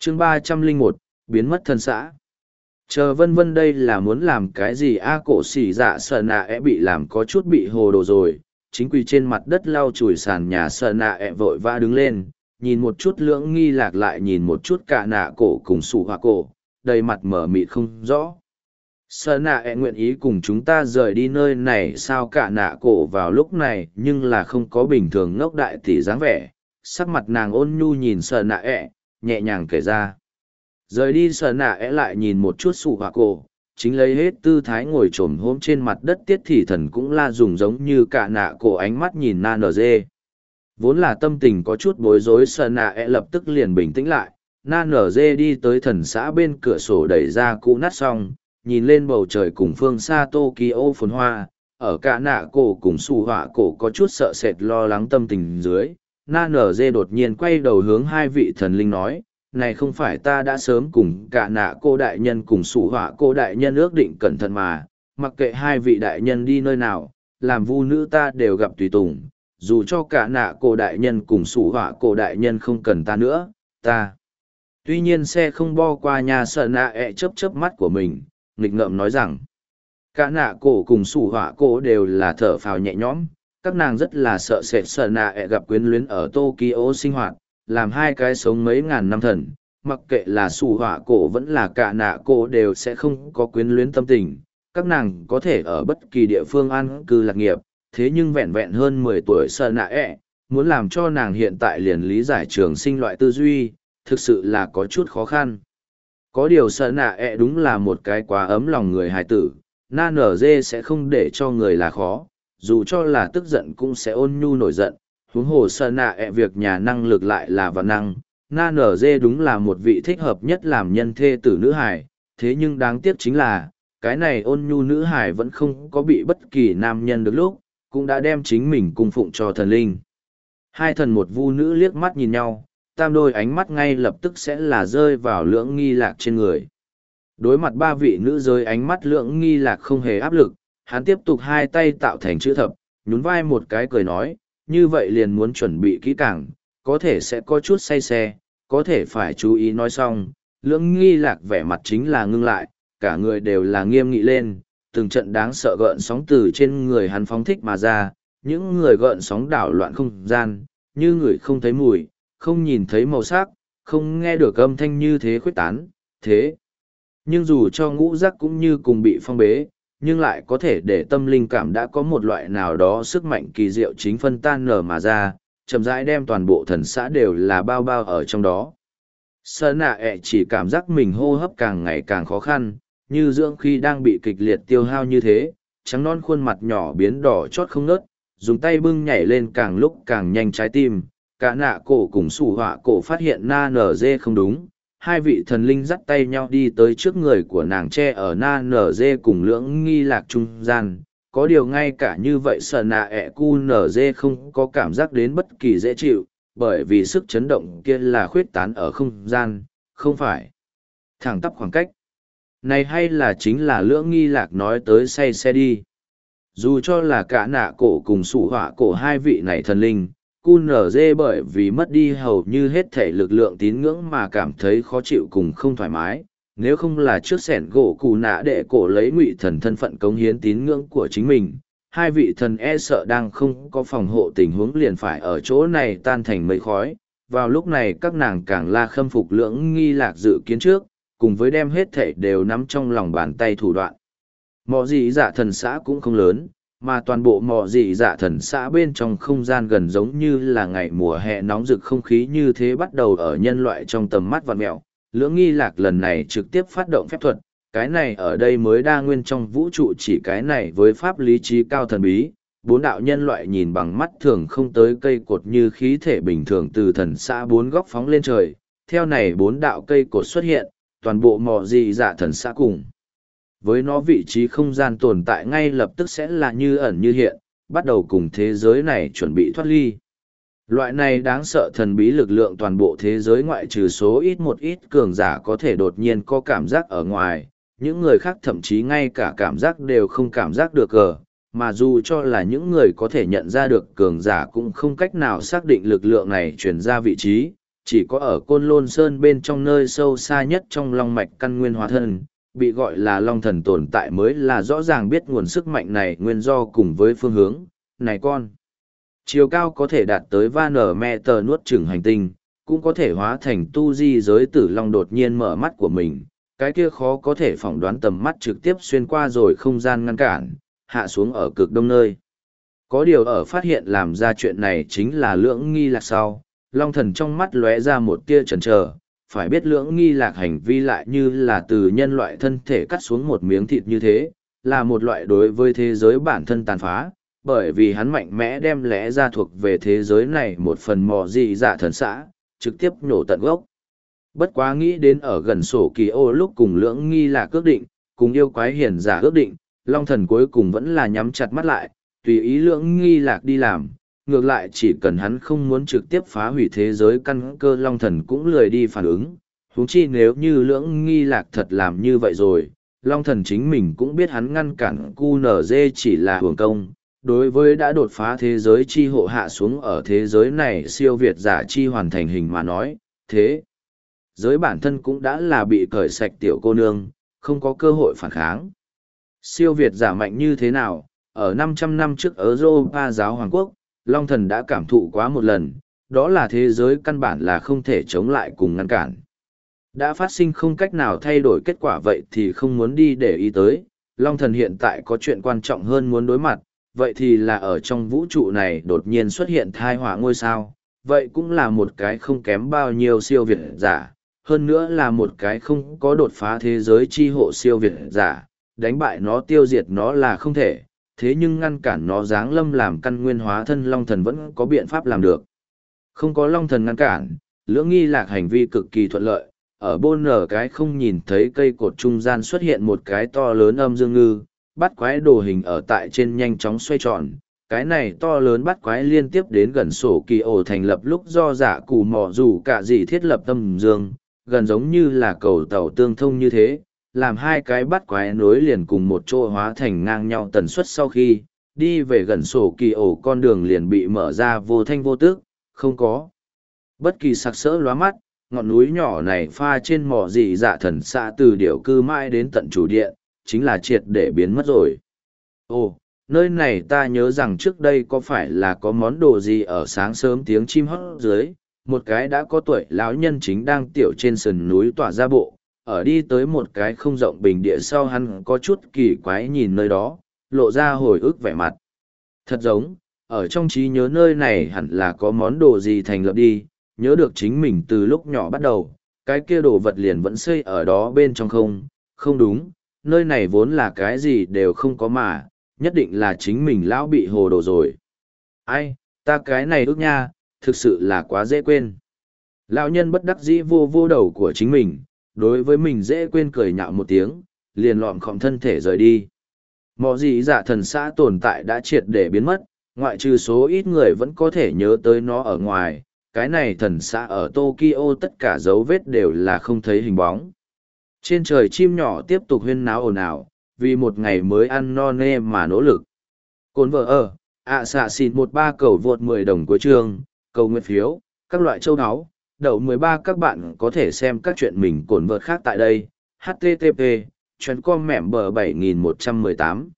chương 301, biến mất thân xã. Chờ vân vân đây là muốn làm cái gì cổ xỉ dạ sợ nạ bị làm có chút bị hồ đồ rồi, chính quỳ trên mặt đất lau chùi sàn nhà sợ nạ vội vã đứng lên, nhìn một chút lưỡng nghi lạc lại nhìn một chút cả nạ cổ cùng sủ họa cổ, đầy mặt mở mịt không rõ. Sợ nạ nguyện ý cùng chúng ta rời đi nơi này sao cả nạ cổ vào lúc này nhưng là không có bình thường ngốc đại tỷ dáng vẻ, sắc mặt nàng ôn nhu nhìn sợ nạ nhẹ nhàng kể ra. Rời đi sợ nạ lại nhìn một chút sủ họa cổ, chính lấy hết tư thái ngồi trồm hôm trên mặt đất tiết thị thần cũng la dùng giống như cả nạ cổ ánh mắt nhìn na nở dê. Vốn là tâm tình có chút bối rối sợ nạ lập tức liền bình tĩnh lại, na nở dê đi tới thần xã bên cửa sổ đẩy ra cũ nát xong, nhìn lên bầu trời cùng phương xa Tokyo phồn hoa, ở cả nạ cổ cùng sủ họa cổ có chút sợ sệt lo lắng tâm tình dưới. Na nở dê đột nhiên quay đầu hướng hai vị thần linh nói, này không phải ta đã sớm cùng cả nạ cô đại nhân cùng sủ họa cô đại nhân ước định cẩn thận mà, mặc kệ hai vị đại nhân đi nơi nào, làm vu nữ ta đều gặp tùy tùng, dù cho cả nạ cô đại nhân cùng sủ họa cô đại nhân không cần ta nữa, ta. Tuy nhiên xe không bo qua nhà sợ nạ chớp mắt của mình, nghịch ngợm nói rằng, cả nạ cổ cùng sủ họa cô đều là thở phào nhẹ nhõm, các nàng rất là sợ sệt sợ nạ gặp quyến luyến ở Tokyo sinh hoạt, làm hai cái sống mấy ngàn năm thần, mặc kệ là sủ họa cổ vẫn là cả nạ cổ đều sẽ không có quyến luyến tâm tình, các nàng có thể ở bất kỳ địa phương an cư lạc nghiệp, thế nhưng vẹn vẹn hơn 10 tuổi sợ nạ muốn làm cho nàng hiện tại liền lý giải trường sinh loại tư duy, thực sự là có chút khó khăn. Có điều sợ nạ đúng là một cái quá ấm lòng người hài tử, na nở dê sẽ không để cho người là khó, dù cho là tức giận cũng sẽ ôn nhu nổi giận, huống hồ sợ nạ việc nhà năng lực lại là vạn năng, na nở dê đúng là một vị thích hợp nhất làm nhân thê tử nữ hài, thế nhưng đáng tiếc chính là, cái này ôn nhu nữ hài vẫn không có bị bất kỳ nam nhân được lúc, cũng đã đem chính mình cung phụng cho thần linh. Hai thần một vu nữ liếc mắt nhìn nhau, tam đôi ánh mắt ngay lập tức sẽ là rơi vào lưỡng nghi lạc trên người. Đối mặt ba vị nữ giới ánh mắt lưỡng nghi lạc không hề áp lực, hắn tiếp tục hai tay tạo thành chữ thập, nhún vai một cái cười nói, như vậy liền muốn chuẩn bị kỹ càng, có thể sẽ có chút say xe, có thể phải chú ý nói xong, lưỡng nghi lạc vẻ mặt chính là ngưng lại, cả người đều là nghiêm nghị lên, từng trận đáng sợ gợn sóng từ trên người hắn phóng thích mà ra, những người gợn sóng đảo loạn không gian, như người không thấy mùi, không nhìn thấy màu sắc, không nghe được âm thanh như thế khuyết tán, thế. Nhưng dù cho ngũ giác cũng như cùng bị phong bế, nhưng lại có thể để tâm linh cảm đã có một loại nào đó sức mạnh kỳ diệu chính phân tan nở mà ra, chậm rãi đem toàn bộ thần xã đều là bao bao ở trong đó. Sơn nạ chỉ cảm giác mình hô hấp càng ngày càng khó khăn, như dưỡng khi đang bị kịch liệt tiêu hao như thế, trắng non khuôn mặt nhỏ biến đỏ chót không ngớt, dùng tay bưng nhảy lên càng lúc càng nhanh trái tim, cả nạ cổ cùng sủ họa cổ phát hiện na nở dê không đúng. Hai vị thần linh dắt tay nhau đi tới trước người của nàng tre ở na nở dê cùng lưỡng nghi lạc trung gian. Có điều ngay cả như vậy sợ nạ cu nở dê không có cảm giác đến bất kỳ dễ chịu, bởi vì sức chấn động kia là khuyết tán ở không gian, không phải thẳng tắp khoảng cách. Này hay là chính là lưỡng nghi lạc nói tới say xe đi. Dù cho là cả nạ cổ cùng sủ họa cổ hai vị này thần linh, QNZ bởi vì mất đi hầu như hết thể lực lượng tín ngưỡng mà cảm thấy khó chịu cùng không thoải mái, nếu không là trước sẻn gỗ cù nạ đệ cổ lấy ngụy thần thân phận cống hiến tín ngưỡng của chính mình, hai vị thần sợ đang không có phòng hộ tình huống liền phải ở chỗ này tan thành mây khói. Vào lúc này các nàng càng là khâm phục lưỡng nghi lạc dự kiến trước, cùng với đem hết thể đều nắm trong lòng bàn tay thủ đoạn. Mọ gì dạ thần xã cũng không lớn, mà toàn bộ mọ dị dạ thần xã bên trong không gian gần giống như là ngày mùa hè nóng rực không khí như thế bắt đầu ở nhân loại trong tầm mắt vặn mẹo. Lưỡng nghi lạc lần này trực tiếp phát động phép thuật, cái này ở đây mới đa nguyên trong vũ trụ chỉ cái này với pháp lý trí cao thần bí. Bốn đạo nhân loại nhìn bằng mắt thường không tới cây cột như khí thể bình thường từ thần xã bốn góc phóng lên trời. Theo này bốn đạo cây cột xuất hiện, toàn bộ mọ dị dạ thần xã cùng với nó vị trí không gian tồn tại ngay lập tức sẽ là như ẩn như hiện, bắt đầu cùng thế giới này chuẩn bị thoát ly. Loại này đáng sợ thần bí lực lượng toàn bộ thế giới ngoại trừ số ít một ít cường giả có thể đột nhiên có cảm giác ở ngoài, những người khác thậm chí ngay cả cảm giác đều không cảm giác được mà dù cho là những người có thể nhận ra được cường giả cũng không cách nào xác định lực lượng này chuyển ra vị trí, Chỉ có ở Côn Lôn Sơn bên trong nơi sâu xa nhất trong long mạch căn nguyên hóa thân, bị gọi là long thần tồn tại mới là rõ ràng biết nguồn sức mạnh này nguyên do cùng với phương hướng. Này con! Chiều cao có thể đạt tới Van Meter nuốt chửng hành tinh, cũng có thể hóa thành tu di giới tử long đột nhiên mở mắt của mình. Cái kia khó có thể phỏng đoán tầm mắt trực tiếp xuyên qua rồi không gian ngăn cản, hạ xuống ở cực đông nơi. Có điều ở phát hiện làm ra chuyện này chính là Lưỡng Nghi Lạc sau, Long Thần trong mắt lóe ra một tia chần chờ, phải biết Lưỡng Nghi Lạc hành vi lại như là từ nhân loại thân thể cắt xuống một miếng thịt như thế, là một loại đối với thế giới bản thân tàn phá, bởi vì hắn mạnh mẽ đem lẽ ra thuộc về thế giới này một phần mò dị dạ thần xã, trực tiếp nổ tận gốc. Bất quá nghĩ đến ở gần sổ kỳ ô lúc cùng Lưỡng Nghi Lạc ước định, cùng yêu quái hiền giả ước định, Long Thần cuối cùng vẫn là nhắm chặt mắt lại, tùy ý Lưỡng Nghi Lạc đi làm, ngược lại chỉ cần hắn không muốn trực tiếp phá hủy thế giới căn cơ Long Thần cũng lười đi phản ứng. Huống chi nếu như Lưỡng Nghi Lạc thật làm như vậy rồi, Long Thần chính mình cũng biết hắn ngăn cản QNZ chỉ là hưởng công. Đối với đã đột phá thế giới chi hộ hạ xuống ở thế giới này siêu việt giả chi hoàn thành hình mà nói, thế giới bản thân cũng đã là bị cởi sạch tiểu cô nương, không có cơ hội phản kháng. Siêu việt giả mạnh như thế nào, ở 500 năm trước ở Europa giáo Hoàng quốc, Long Thần đã cảm thụ quá một lần, đó là thế giới căn bản là không thể chống lại cùng ngăn cản. Đã phát sinh không cách nào thay đổi kết quả vậy thì không muốn đi để ý tới, Long Thần hiện tại có chuyện quan trọng hơn muốn đối mặt, vậy thì là ở trong vũ trụ này đột nhiên xuất hiện thai họa ngôi sao, vậy cũng là một cái không kém bao nhiêu siêu việt giả, hơn nữa là một cái không có đột phá thế giới chi hộ siêu việt giả, đánh bại nó tiêu diệt nó là không thể, thế nhưng ngăn cản nó giáng lâm làm căn nguyên hóa thân Long Thần vẫn có biện pháp làm được. Không có Long Thần ngăn cản, Lưỡng Nghi Lạc hành vi cực kỳ thuận lợi, ở bôn nở cái không nhìn thấy cây cột trung gian xuất hiện một cái to lớn âm dương ngư, bắt quái đồ hình ở tại trên nhanh chóng xoay tròn. Cái này to lớn bắt quái liên tiếp đến gần sổ kỳ ổ thành lập lúc do giả cù mò dù cả gì thiết lập âm dương, gần giống như là cầu tàu tương thông như thế, làm hai cái bắt quái nối liền cùng một chỗ hóa thành ngang nhau tần suất sau khi đi về gần sổ kỳ ổ con đường liền bị mở ra vô thanh vô tước, không có bất kỳ sặc sỡ lóa mắt. Ngọn núi nhỏ này pha trên mỏ dị dạ thần xã từ điểu cư mãi đến tận chủ điện, chính là triệt để biến mất rồi. Ồ, nơi này ta nhớ rằng trước đây có phải là có món đồ gì ở sáng sớm tiếng chim hót dưới, một cái đã có tuổi lão nhân chính đang tiểu trên sườn núi tỏa ra bộ, ở đi tới một cái không rộng bình địa sau hắn có chút kỳ quái nhìn nơi đó, lộ ra hồi ức vẻ mặt. Thật giống, ở trong trí nhớ nơi này hẳn là có món đồ gì thành lập đi, nhớ được chính mình từ lúc nhỏ bắt đầu, cái kia đồ vật liền vẫn xây ở đó bên trong không đúng, nơi này vốn là cái gì đều không có mà, nhất định là chính mình lão bị hồ đồ rồi. Ai, ta cái này ước nha, thực sự là quá dễ quên. Lão nhân bất đắc dĩ vô vô đầu của chính mình, đối với mình dễ quên cười nhạo một tiếng, liền lọm khom thân thể rời đi. Mọ gì dạ thần xã tồn tại đã triệt để biến mất, ngoại trừ số ít người vẫn có thể nhớ tới nó ở ngoài, cái này thần xã ở Tokyo tất cả dấu vết đều là không thấy hình bóng. Trên trời chim nhỏ tiếp tục huyên náo ồn ào, vì một ngày mới ăn no nê mà nỗ lực. Cồn vợ ở, xạ xịt 13 cầu vượt 10 đồng cuối chương, cầu nguyện phiếu, các loại châu áo, đậu 13 các bạn có thể xem các chuyện mình cồn vợt khác tại đây. HTTP, chuyến com mẻm bờ 7118.